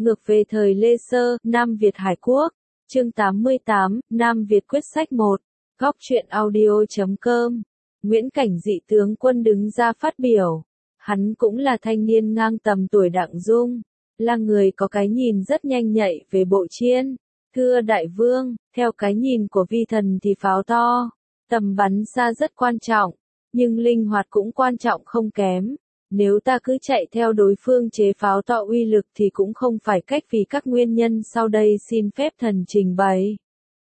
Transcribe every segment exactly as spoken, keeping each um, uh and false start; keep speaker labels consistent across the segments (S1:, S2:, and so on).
S1: Ngược về thời Lê Sơ, Nam Việt Hải Quốc. Chương tám mươi tám, Nam Việt quyết sách một. Góc truyện audio chấm com. Nguyễn Cảnh Dị tướng quân đứng ra phát biểu. Hắn cũng là thanh niên ngang tầm tuổi Đặng Dung, là người có cái nhìn rất nhanh nhạy về bộ chiên. Thưa đại vương, theo cái nhìn của vi thần thì pháo to, tầm bắn xa rất quan trọng, nhưng linh hoạt cũng quan trọng không kém. Nếu ta cứ chạy theo đối phương chế pháo to uy lực thì cũng không phải cách vì các nguyên nhân sau đây xin phép thần trình bày.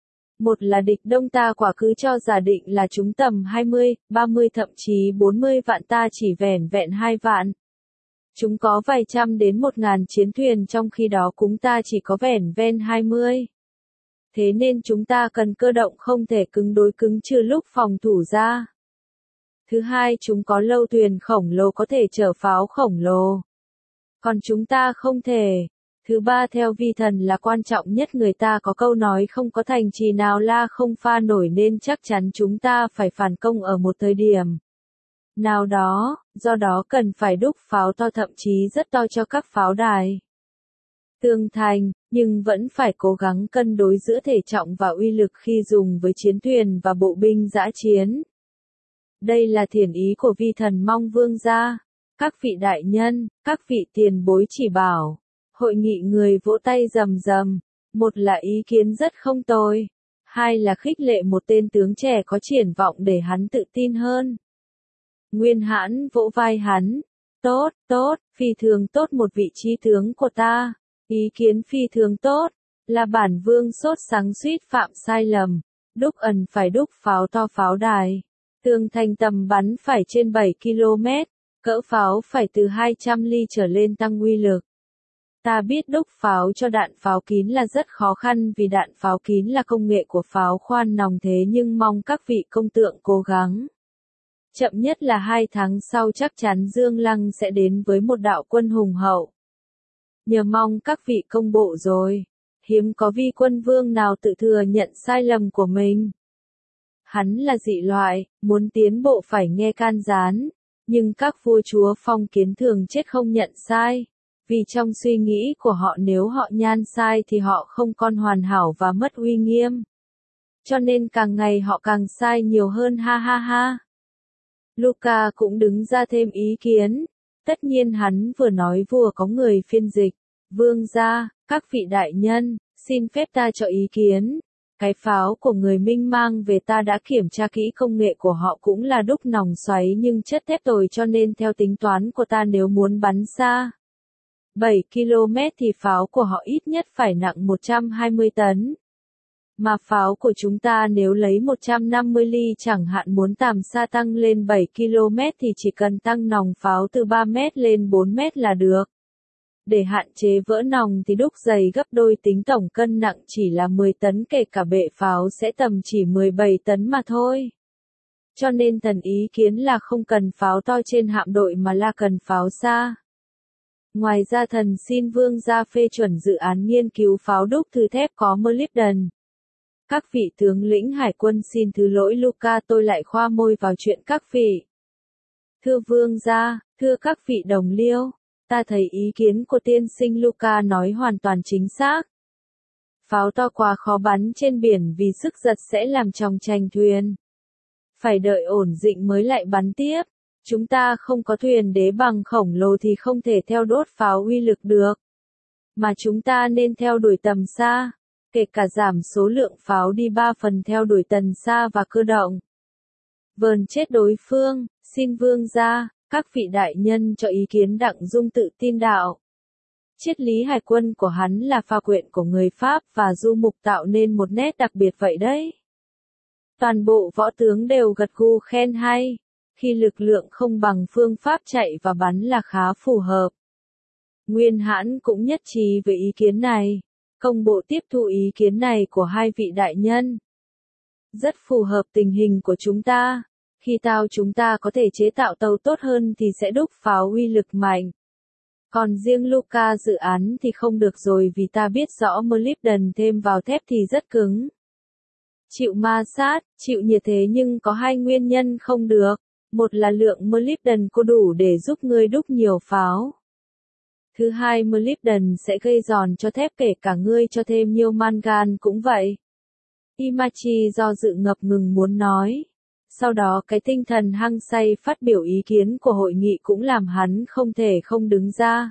S1: Một là địch đông ta quả cứ cho giả định là chúng tầm hai mươi, ba mươi thậm chí bốn mươi vạn, ta chỉ vẻn vẹn hai vạn. Chúng có vài trăm đến một ngàn chiến thuyền, trong khi đó chúng ta chỉ có vẻn ven hai mươi. Thế nên chúng ta cần cơ động, không thể cứng đối cứng trừ lúc phòng thủ ra. Thứ hai, chúng có lâu thuyền khổng lồ có thể chở pháo khổng lồ, còn chúng ta không thể. Thứ ba, theo vi thần là quan trọng nhất, người ta có câu nói không có thành trì nào la không pha nổi, nên chắc chắn chúng ta phải phản công ở một thời điểm nào đó, do đó cần phải đúc pháo to, thậm chí rất to cho các pháo đài tường thành, nhưng vẫn phải cố gắng cân đối giữa thể trọng và uy lực khi dùng với chiến thuyền và bộ binh dã chiến. Đây là thiển ý của vi thần, mong vương gia, các vị đại nhân, các vị tiền bối chỉ bảo. Hội nghị người vỗ tay rầm rầm. Một là ý kiến rất không tồi, hai là khích lệ một tên tướng trẻ có triển vọng để hắn tự tin hơn. Nguyên Hãn vỗ vai hắn. Tốt, tốt, phi thường tốt, một vị trí tướng của ta. Ý kiến phi thường tốt, là bản vương sốt sắng suýt phạm sai lầm. Đúc ẩn phải đúc pháo to, pháo đài tường thành tầm bắn phải trên bảy ki lô mét, cỡ pháo phải từ hai trăm ly trở lên tăng uy lực. Ta biết đúc pháo cho đạn pháo kín là rất khó khăn, vì đạn pháo kín là công nghệ của pháo khoan nòng, thế nhưng mong các vị công tượng cố gắng. Chậm nhất là hai tháng sau chắc chắn Dương Lăng sẽ đến với một đạo quân hùng hậu. Nhờ mong các vị công bộ rồi. Hiếm có vi quân vương nào tự thừa nhận sai lầm của mình. Hắn là dị loại, muốn tiến bộ phải nghe can gián, nhưng các vua chúa phong kiến thường chết không nhận sai. Vì trong suy nghĩ của họ, nếu họ nhan sai thì họ không còn hoàn hảo và mất uy nghiêm. Cho nên càng ngày họ càng sai nhiều hơn, ha ha ha. Luca cũng đứng ra thêm ý kiến. Tất nhiên hắn vừa nói vừa có người phiên dịch. Vương gia, các vị đại nhân, xin phép ta cho ý kiến. Cái pháo của người Minh mang về ta đã kiểm tra kỹ, công nghệ của họ cũng là đúc nòng xoáy nhưng chất thép tồi, cho nên theo tính toán của ta, nếu muốn bắn xa bảy ki lô mét thì pháo của họ ít nhất phải nặng một trăm hai mươi tấn. Mà pháo của chúng ta nếu lấy một trăm năm mươi ly chẳng hạn, muốn tầm xa tăng lên bảy ki lô mét thì chỉ cần tăng nòng pháo từ ba mét lên bốn mét là được. Để hạn chế vỡ nòng thì đúc dày gấp đôi, tính tổng cân nặng chỉ là mười tấn, kể cả bệ pháo sẽ tầm chỉ mười bảy tấn mà thôi. Cho nên thần ý kiến là không cần pháo to trên hạm đội mà là cần pháo xa. Ngoài ra thần xin vương gia phê chuẩn dự án nghiên cứu pháo đúc thử thép có molybden. Các vị tướng lĩnh hải quân xin thứ lỗi Luca, tôi lại khoa môi vào chuyện các vị. Thưa vương gia, thưa các vị đồng liêu, ta thấy ý kiến của tiên sinh Luca nói hoàn toàn chính xác. Pháo to quá khó bắn trên biển vì sức giật sẽ làm chòng chành thuyền. Phải đợi ổn định mới lại bắn tiếp. Chúng ta không có thuyền đế bằng khổng lồ thì không thể theo đốt pháo uy lực được. Mà chúng ta nên theo đuổi tầm xa, kể cả giảm số lượng pháo đi ba phần, theo đuổi tầm xa và cơ động. Vờn chết đối phương, xin vương gia, các vị đại nhân cho ý kiến. Đặng Dung tự tin đạo. Triết lý hải quân của hắn là pha quyện của người Pháp và du mục, tạo nên một nét đặc biệt vậy đấy. Toàn bộ võ tướng đều gật gù khen hay. Khi lực lượng không bằng, phương pháp chạy và bắn là khá phù hợp. Nguyên Hãn cũng nhất trí với ý kiến này. Công bộ tiếp thu ý kiến này của hai vị đại nhân. Rất phù hợp tình hình của chúng ta. Khi tao chúng ta có thể chế tạo tàu tốt hơn thì sẽ đúc pháo uy lực mạnh. Còn riêng Luca dự án thì không được rồi, vì ta biết rõ molybden thêm vào thép thì rất cứng. Chịu ma sát, chịu nhiệt, thế nhưng có hai nguyên nhân không được. Một là lượng molybden có đủ để giúp ngươi đúc nhiều pháo. Thứ hai, molybden sẽ gây giòn cho thép, kể cả ngươi cho thêm nhiều mangan cũng vậy. Imachi do dự ngập ngừng muốn nói. Sau đó cái tinh thần hăng say phát biểu ý kiến của hội nghị cũng làm hắn không thể không đứng ra.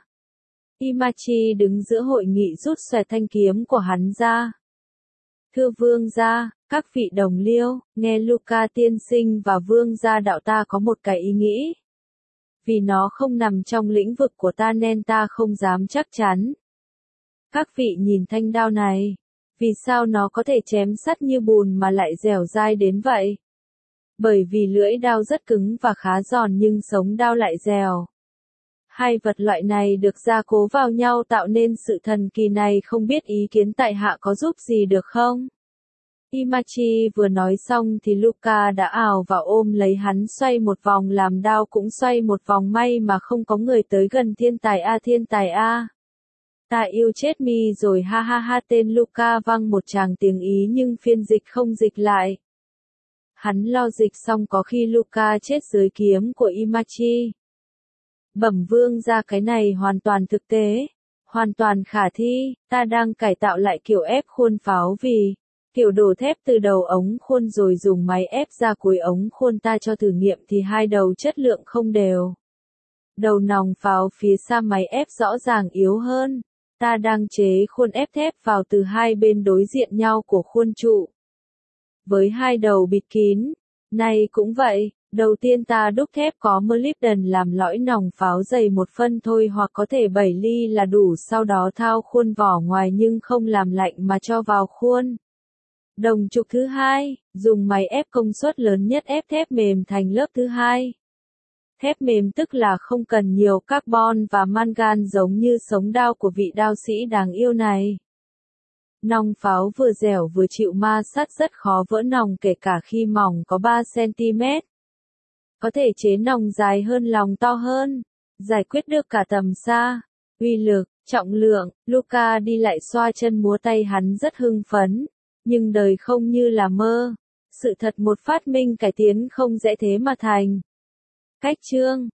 S1: Imachi đứng giữa hội nghị rút xòe thanh kiếm của hắn ra. Thưa vương gia, các vị đồng liêu, nghe Luca tiên sinh và vương gia đạo ta có một cái ý nghĩ. Vì nó không nằm trong lĩnh vực của ta nên ta không dám chắc chắn. Các vị nhìn thanh đao này. Vì sao nó có thể chém sắt như bùn mà lại dẻo dai đến vậy? Bởi vì lưỡi đao rất cứng và khá giòn nhưng sống đao lại dẻo. Hai vật loại này được gia cố vào nhau tạo nên sự thần kỳ này, không biết ý kiến tại hạ có giúp gì được không? Imachi vừa nói xong thì Luca đã ào vào ôm lấy hắn, xoay một vòng làm đao cũng xoay một vòng, may mà không có người tới gần. Thiên tài a, thiên tài a. Ta yêu chết mi rồi, ha ha ha. Tên Luca vang một tràng tiếng Ý nhưng phiên dịch không dịch lại. Hắn lo dịch xong có khi Luca chết dưới kiếm của Imachi. Bẩm vương gia, cái này hoàn toàn thực tế, hoàn toàn khả thi. Ta đang cải tạo lại kiểu ép khuôn pháo vì kiểu đổ thép từ đầu ống khuôn rồi dùng máy ép ra cuối ống khuôn. Ta cho thử nghiệm thì hai đầu chất lượng không đều. Đầu nòng pháo phía xa máy ép rõ ràng yếu hơn. Ta đang chế khuôn ép thép vào từ hai bên đối diện nhau của khuôn trụ. Với hai đầu bịt kín. Này cũng vậy, đầu tiên ta đúc thép có molybden làm lõi nòng pháo dày một phân thôi, hoặc có thể bảy ly là đủ, sau đó thao khuôn vỏ ngoài nhưng không làm lạnh mà cho vào khuôn. Đồng trục thứ hai, dùng máy ép công suất lớn nhất ép thép mềm thành lớp thứ hai. Thép mềm tức là không cần nhiều carbon và mangan giống như sống đao của vị đao sĩ đáng yêu này. Nòng pháo vừa dẻo vừa chịu ma sát, rất khó vỡ nòng kể cả khi mỏng có ba xăng ti mét. Có thể chế nòng dài hơn, lòng to hơn, giải quyết được cả tầm xa. Uy lực, trọng lượng, Luca đi lại xoa chân múa tay, hắn rất hưng phấn. Nhưng đời không như là mơ. Sự thật một phát minh cải tiến không dễ thế mà thành. Cách chương